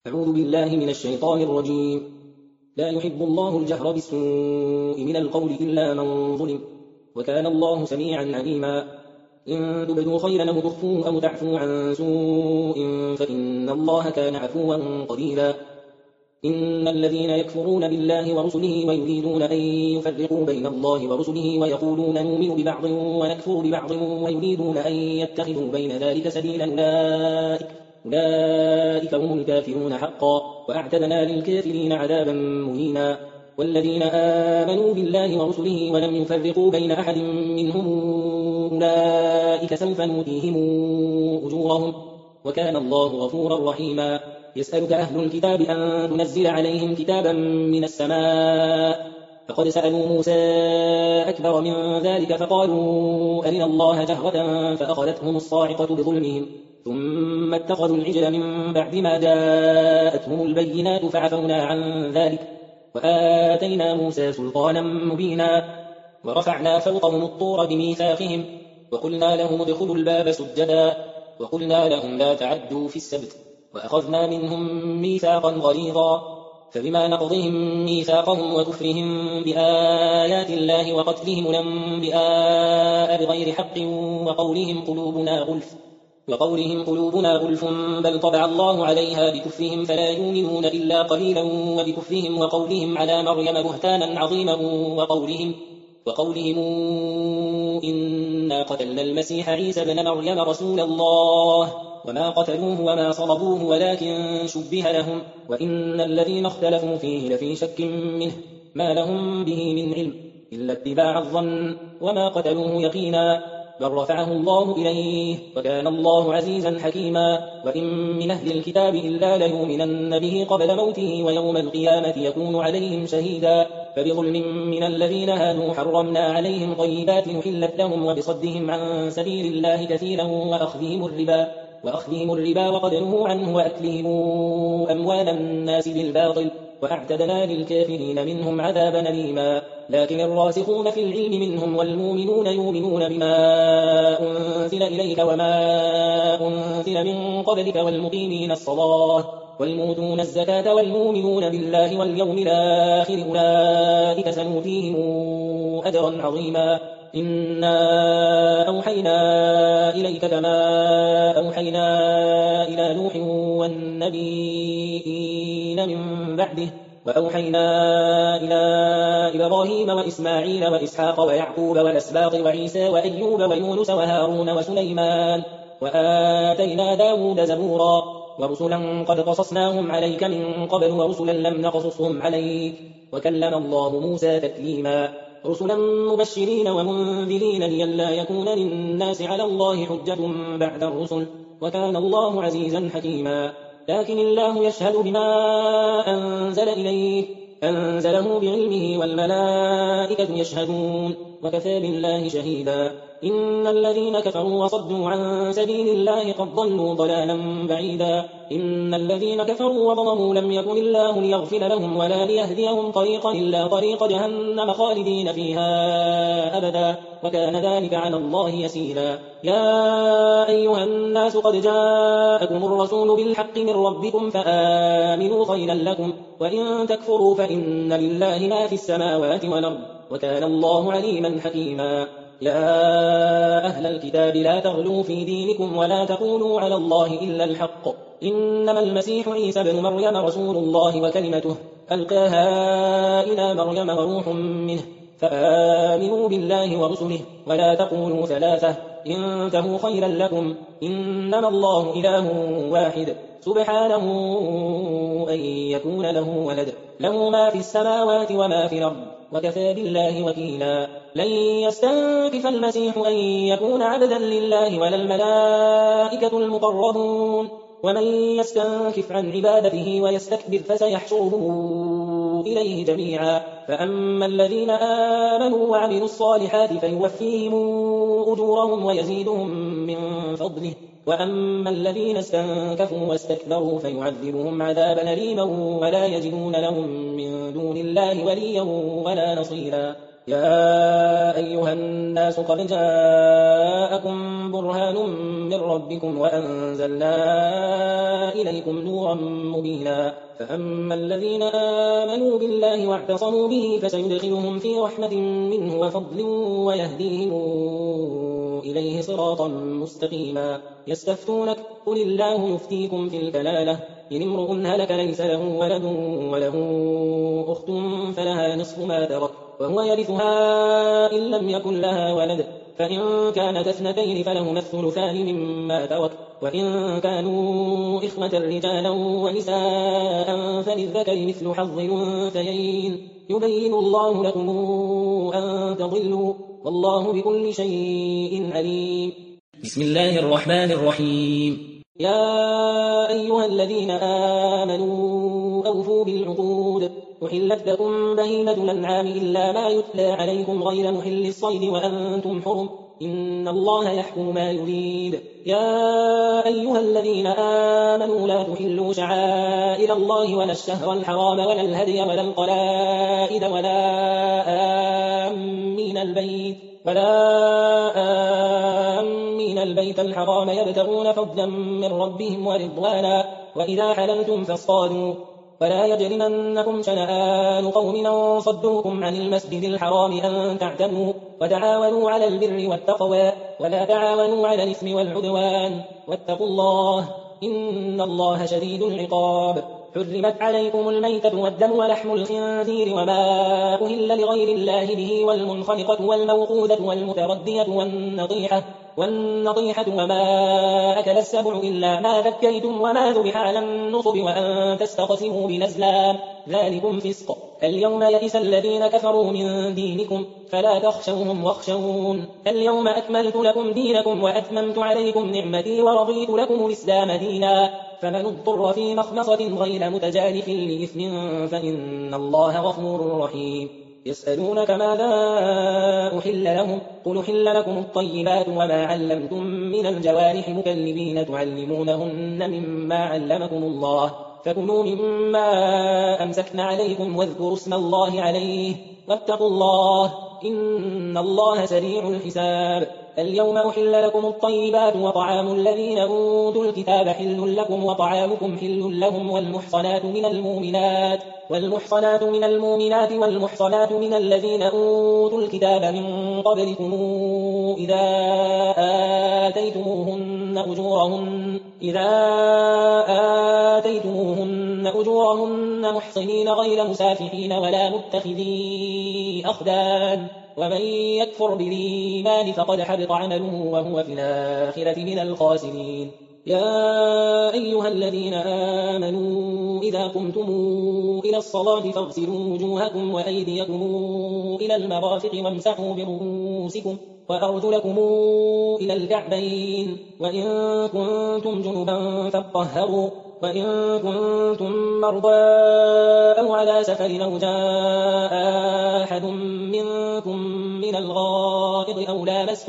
أعوذ بالله من الشيطان الرجيم. لا يحب الله الجهر بالسوء من القول إلا من ظلم، وكان الله سميعا عليما. إن تبدوا خيرا أو تخفوه أو تعفوا عن سوء فإن الله كان عفوا قديرا. إن الذين يكفرون بالله ورسله ويريدون أن يفرقوا بين الله ورسله ويقولون نؤمن ببعض ونكفر ببعض ويريدون أن يتخذوا بين ذلك سبيلا أولئك هم الكافرون حقا، وأعتدنا للكافرين عذابا مهينا. والذين آمنوا بالله ورسله ولم يفرقوا بين أحد منهم أولئك سوف نؤتيهم أجورهم، وكان الله غفورا رحيما. يسألك أهل الكتاب أن تنزل عليهم كتابا من السماء، فقد سألوا موسى أكبر من ذلك فقالوا أرنا الله جهرة فأخذتهم الصاعقة بظلمهم، ثم اتخذوا العجل من بعد ما جاءتهم البينات فعفونا عن ذلك، وآتينا موسى سلطانا مبينا. ورفعنا فوقهم الطور بميثاقهم، وقلنا لهم ادخلوا الباب سجدا، وقلنا لهم لا تعدوا في السبت، وأخذنا منهم ميثاقا غليظا. فبما نقضهم ميثاقهم وكفرهم بآيات الله وقتلهم الأنبياء بغير حق وقولهم قلوبنا غلف بل طبع الله عليها بكفرهم فلا يؤمنون إلا قليلا، وبكفرهم وقولهم على مريم بهتانا عظيما وقولهم إنا قتلنا المسيح عيسى بن مريم رسول الله وما قتلوه وما صلبوه ولكن شبه لهم، وإن الذين اختلفوا فيه لفي شك منه ما لهم به من علم إلا اتباع الظن، وما قتلوه يقينا بل رفعه الله إليه، وكان الله عزيزا حكيما. وإن من أهل الكتاب إلا ليؤمنن به قبل موته ويوم القيامة يكون عليهم شهيدا. فبظلم من الذين هادوا حرمنا عليهم طيبات أحلت لهم وبصدهم عن سبيل الله كثيرا وأخذهم الربا وقد نهوا عنه وأكلهم أموال الناس بالباطل، وأعتدنا للكافرين منهم عذابا أليما. لكن الراسخون في العلم منهم والمؤمنون يؤمنون بما أنزل إليك وما أنزل من قبلك والمقيمين الصلاة والمؤتون الزكاة والمؤمنون بالله واليوم الآخر أولئك سنؤتيهم أجرا عظيما. إنا أوحينا إليك كما أوحينا إلى نوح والنبيين من بعده، وأوحينا إلى إبراهيم وإسماعيل وإسحاق ويعقوب والأسباط وعيسى وأيوب ويونس وهارون وسليمان، وآتينا داود زبورا. ورسلا قد قصصناهم عليك من قبل ورسلا لم نقصصهم عليك، وكلم الله موسى تكليما. رسلا مبشرين ومنذرين لئلا يكون للناس على الله حجة بعد الرسل، وكان الله عزيزا حكيما. لكن الله يشهد بما أنزل إليه أنزله بعلمه والملائكة يشهدون وكفى بالله شهيدا. إن الذين كفروا وصدوا عن سبيل الله قد ضلوا ضلالا بعيدا. إن الذين كفروا وظلموا لم يكن الله ليغفر لهم ولا ليهديهم طريقا إلا طريق جهنم خالدين فيها أبدا، وكان ذلك على الله يسيرا. يا أيها الناس قد جاءكم الرسول بالحق من ربكم فآمنوا خيرا لكم، وإن تكفروا فإن لله ما في السماوات والأرض، وكان الله عليما حكيما. يا أهل الكتاب لا تغلوا في دينكم ولا تقولوا على الله إلا الحق، إنما المسيح عيسى بن مريم رسول الله وكلمته ألقاها إلى مريم وروح منه، فآمنوا بالله ورسله ولا تقولوا ثلاثة انتهوا خيرا لكم، إنما الله إله واحد سبحانه أن يكون له ولد، له ما في السماوات وما في الأرض، وكفى بالله وكيلا. لن يستنكف المسيح أن يكون عبدا لله ولا الملائكة المقربون، ومن يستنكف عن عبادته ويستكبر فسيحشرهم إليه جميعا. فأما الذين آمنوا وعملوا الصالحات فيوفيهم أجورهم ويزيدهم من فضله، وأما الذين استنكفوا واستكبروا فيعذبهم عذابا أليما ولا يجدون لهم من دون الله وليا ولا نصيرا. يا أيها الناس قد جاءكم برهان من ربكم وأنزلنا إليكم نورا مبينا فأما الذين آمنوا بالله واعتصموا به فسيدخلهم في رحمة منه وفضل ويهديهم إليه صراطا مستقيما يستفتونك قل الله يفتيكم في الكلالة إن امرؤ هلك ليس له ولد وله أخت فلها نصف ما ترك وهو يرثها إن لم يكن لها ولد فإن كانت اثنتين فلهما الثلثان مما ترك وإن كانوا إخوة رجالا ونساء فللذكر مثل حظ الأنثيين يبين الله لكم أن تضلوا والله بكل شيء عليم. بسم الله الرحمن الرحيم. يا أيها الذين آمنوا أوفوا بالعقود أحلت لكم بهيمة الأنعام إلا ما يتلى عليكم غير محل الصيد وأنتم حرم إن الله يحكم ما يريد. يا أيها الذين آمنوا لا تحلوا شعائر الله ولا الشهر الحرام ولا الهدي ولا القلائد ولا آمين البيت الحرام يبتغون فضلا من ربهم ورضوانا وإذا حللتم فاصطادوا ولا يجرمنكم شنآن قوم أن صدوكم عن المسجد الحرام أن تعتدوا وتعاونوا على البر والتقوى ولا تعاونوا على الإثم والعدوان واتقوا الله إن الله شديد العقاب. حرمت عليكم الميتة والدم ولحم الخنزير وما أهل لغير الله به والمنخنقة والموقوذة والمتردية والنطيحة وما أكل السبع إلا ما ذكيتم وما ذبح على النصب وأن تستقسموا بنزلان ذلكم فسق. اليوم يئس الذين كفروا من دينكم فلا تخشوهم واخشون اليوم أكملت لكم دينكم وأتممت عليكم نعمتي ورضيت لكم الإسلام دينا فمن اضطر في مخمصة غير متجانف لإثم فإن الله غفور رحيم. يسألونك ماذا أحل لهم قل أحل لكم الطيبات وما علمتم من الجوارح مكلبين تعلمونهن مما علمكم الله فكلوا مما أمسكن عليكم واذكروا اسم الله عليه واتقوا الله إن الله سريع الحساب. اليوم أحل لكم الطيبات وطعام الذين أوتوا الكتاب حل لكم وطعامكم حل لهم والمحصنات من المؤمنات والمحصنات من الذين أوتوا الكتاب من قبلكم إذا آتيتموهن أجورهن محصنين غير مسافحين ولا متخذي أخدان ومن يكفر بالإيمان فقد حبط عمله وهو في الآخرة من الخاسرين. يا أيها الذين آمنوا إذا قمتم إلى الصلاة فاغسلوا وجوهكم وأيديكم إلى المرافق وامسحوا برؤوسكم وأرجلكم إلى الكعبين وإن كنتم جنبا فاطهروا وإن كنتم مرضى أو على سفر أو جاء أحد منكم من الغائط أو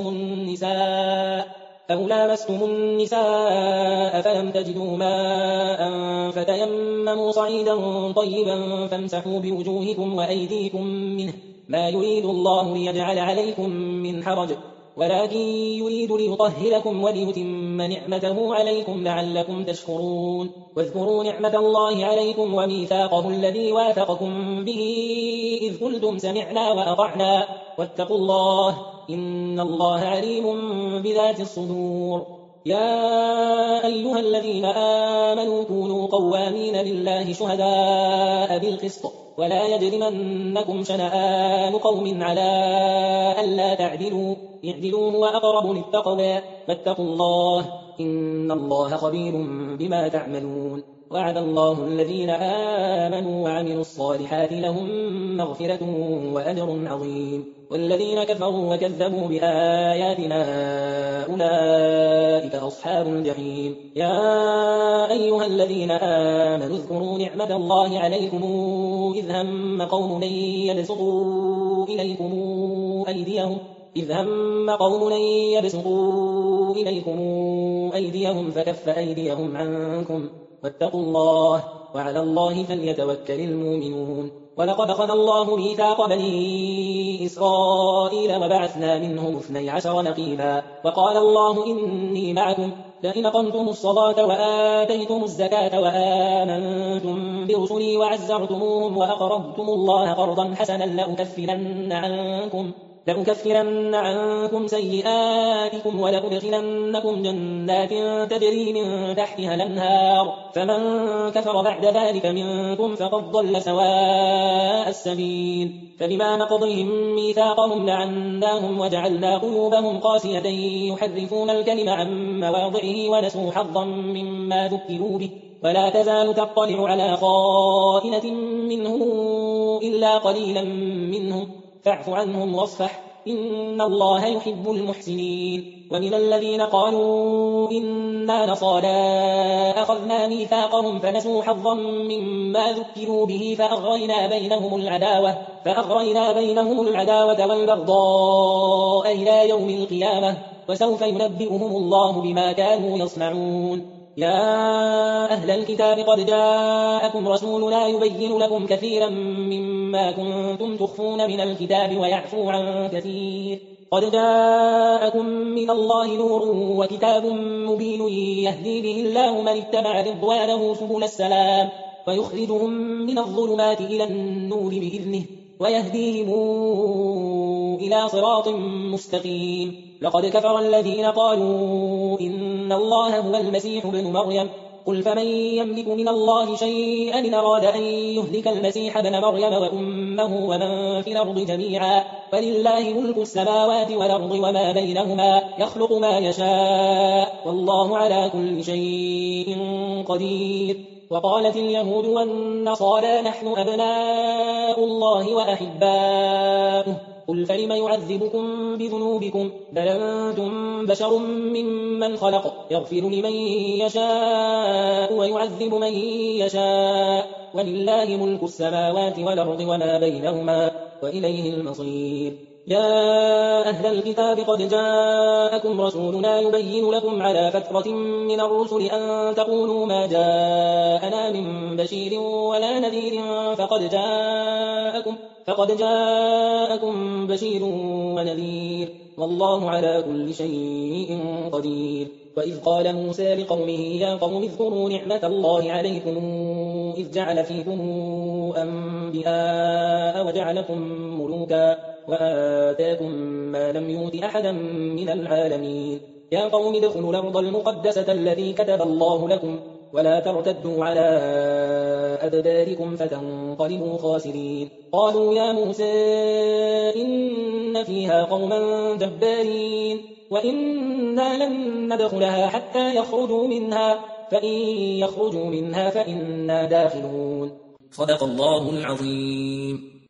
لامستم النساء فلم تجدوا ماء فتيمموا صعيدا طيبا فامسحوا بوجوهكم وأيديكم منه ما يريد الله ليجعل عليكم من حرج ولكن يريد ليطهركم وليتم نعمته عليكم لعلكم تشكرون. واذكروا نعمة الله عليكم وميثاقه الذي واثقكم به إذ قلتم سمعنا وأطعنا واتقوا الله إن الله عليم بذات الصدور. يا أيها الذين آمنوا كونوا قوامين لله شهداء بالقسط ولا يجرمنكم شنآن قوم على ألا تعدلوا اعدلوا هو أقرب للتقوى فاتقوا الله إن الله خبير بما تعملون. وعد الله الذين آمنوا وعملوا الصالحات لهم مغفرة وأجر عظيم والذين كفروا وكذبوا بآياتنا أولئك أصحاب الجحيم. يا أيها الذين آمنوا اذكروا نعمة الله عليكم إذ هم قوم أن يبسطوا إليكم أيديهم فكف أيديهم عنكم واتقوا الله وعلى الله فليتوكل المؤمنون. ولقد أخذ الله ميثاق بني إسرائيل وبعثنا منهم 12 نقيبا وقال الله إني معكم لئن أقمتم الصلاة وآتيتم الزكاة وآمنتم برسلي وعزرتموهم وأقرضتم الله قرضا حسنا لأكفرن عنكم سيئاتكم ولأدخلنكم جنات تجري من تحتها الأنهار فمن كفر بعد ذلك منكم فقد ضل سواء السبيل. فبما نقضهم ميثاقهم لعناهم وجعلنا قلوبهم قاسية يحرفون الكلم عن مواضعه ونسوا حظا مما ذكروا به ولا تزال تطلع على خائنة منهم إلا قليلا منهم فاعف عنهم واصفح إن الله يحب المحسنين. ومن الذين قالوا إنا نصارى أخذنا ميثاقهم فنسوا حظا مما ذكروا به فأغرينا بينهم العداوة والبغضاء إلى يوم القيامة وسوف ينبئهم الله بما كانوا يصنعون. يا أهل الكتاب قد جاءكم رسولنا يبين لكم كثيرا مما كنتم تخفون من الكتاب ويعفو عن كثير. قد جاءكم من الله نور وكتاب مبين يهدي به الله من اتبع رضوانه سبل السلام ويخرجهم من الظلمات إلى النور بإذنه ويهديهم إلى صراط مستقيم. لقد كفر الذين قالوا إن الله هو المسيح ابن مريم قل فمن يملك من الله شيئا إن أراد أن يهلك المسيح ابن مريم وأمه ومن في الأرض جميعا ولله ملك السماوات والأرض وما بينهما يخلق ما يشاء والله على كل شيء قدير. وقالت اليهود والنصارى نحن أبناء الله وأحباؤه قل فلم يعذبكم بذنوبكم بل أنتم بشر ممن خلق يغفر لمن يشاء ويعذب من يشاء ولله ملك السماوات والأرض وما بينهما وإليه المصير. يا أهل الكتاب قد جاءكم رسولنا يبين لكم على فترة من الرسل أن تقولوا ما جاءنا من بشير ولا نذير فقد جاءكم بشير ونذير والله على كل شيء قدير. وإذ قال موسى لقومه يا قوم اذكروا نعمة الله عليكم إذ جعل فيكم أنبياء وجعلكم ملوكا وآتاكم ما لم يؤت أحدا من العالمين. يا قوم ادخلوا الأرض المقدسة التي كتب الله لكم ولا ترتدوا على أدباركم فتنقلبوا خاسرين. قالوا يا موسى إن فيها قوما جبارين وإنا لن ندخلها حتى يخرجوا منها فإن يخرجوا منها فإنا داخلون. صدق الله العظيم.